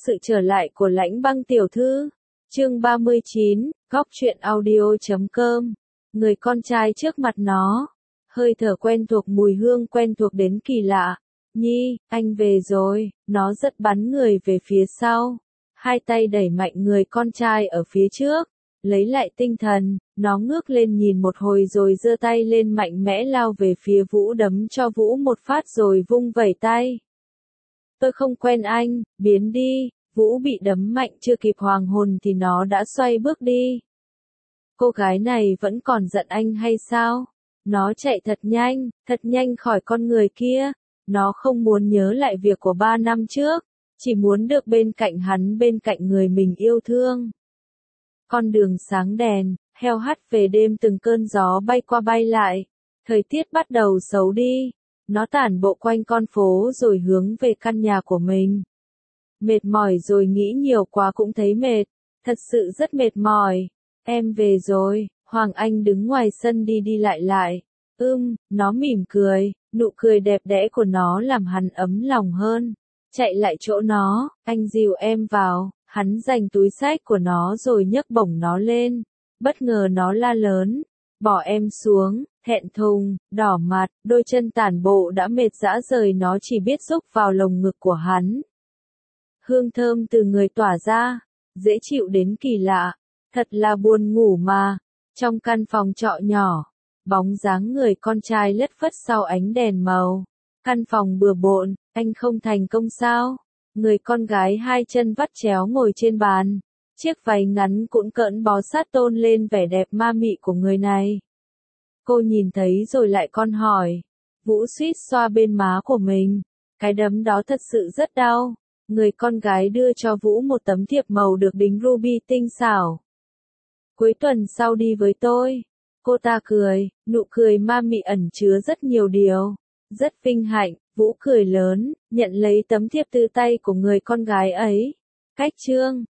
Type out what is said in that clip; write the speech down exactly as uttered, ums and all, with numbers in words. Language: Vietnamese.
Sự trở lại của Lãnh Băng tiểu thư. Chương ba mươi chín, góc truyện audio chấm com. Người con trai trước mặt nó. Hơi thở quen thuộc, mùi hương quen thuộc đến kỳ lạ. Nhi, anh về rồi. Nó giật bắn người về phía sau. Hai tay đẩy mạnh người con trai ở phía trước. Lấy lại tinh thần, nó ngước lên nhìn một hồi rồi giơ tay lên mạnh mẽ lao về phía Vũ, đấm cho Vũ một phát rồi vung vẩy tay. Tôi không quen anh, biến đi. Vũ bị đấm mạnh chưa kịp hoàng hồn thì nó đã xoay bước đi. Cô gái này vẫn còn giận anh hay sao? Nó chạy thật nhanh, thật nhanh khỏi con người kia. Nó không muốn nhớ lại việc của ba năm trước, chỉ muốn được bên cạnh hắn, bên cạnh người mình yêu thương. Con đường sáng đèn, heo hắt về đêm, từng cơn gió bay qua bay lại. Thời tiết bắt đầu xấu đi. Nó tản bộ quanh con phố rồi hướng về căn nhà của mình. Mệt mỏi rồi, nghĩ nhiều quá cũng thấy mệt. Thật sự rất mệt mỏi. Em về rồi. Hoàng Anh đứng ngoài sân đi đi lại lại. Ưm, nó mỉm cười. Nụ cười đẹp đẽ của nó làm hắn ấm lòng hơn. Chạy lại chỗ nó, anh dìu em vào. Hắn giành túi xách của nó rồi nhấc bổng nó lên. Bất ngờ nó la lớn. Bỏ em xuống. Thẹn thùng, đỏ mặt, đôi chân tản bộ đã mệt rã rời, nó chỉ biết rúc vào lồng ngực của hắn. Hương thơm từ người tỏa ra, dễ chịu đến kỳ lạ, thật là buồn ngủ mà. Trong căn phòng trọ nhỏ, bóng dáng người con trai lất phất sau ánh đèn màu. Căn phòng bừa bộn, anh không thành công sao? Người con gái hai chân vắt chéo ngồi trên bàn, chiếc váy ngắn cũn cỡn bó sát tôn lên vẻ đẹp ma mị của người này. Cô nhìn thấy rồi lại con hỏi. Vũ suýt xoa bên má của mình. Cái đấm đó thật sự rất đau. Người con gái đưa cho Vũ một tấm thiệp màu được đính ruby tinh xảo. Cuối tuần sau đi với tôi. Cô ta cười, nụ cười ma mị ẩn chứa rất nhiều điều. Rất vinh hạnh, Vũ cười lớn, nhận lấy tấm thiệp từ tay của người con gái ấy. Cách chương.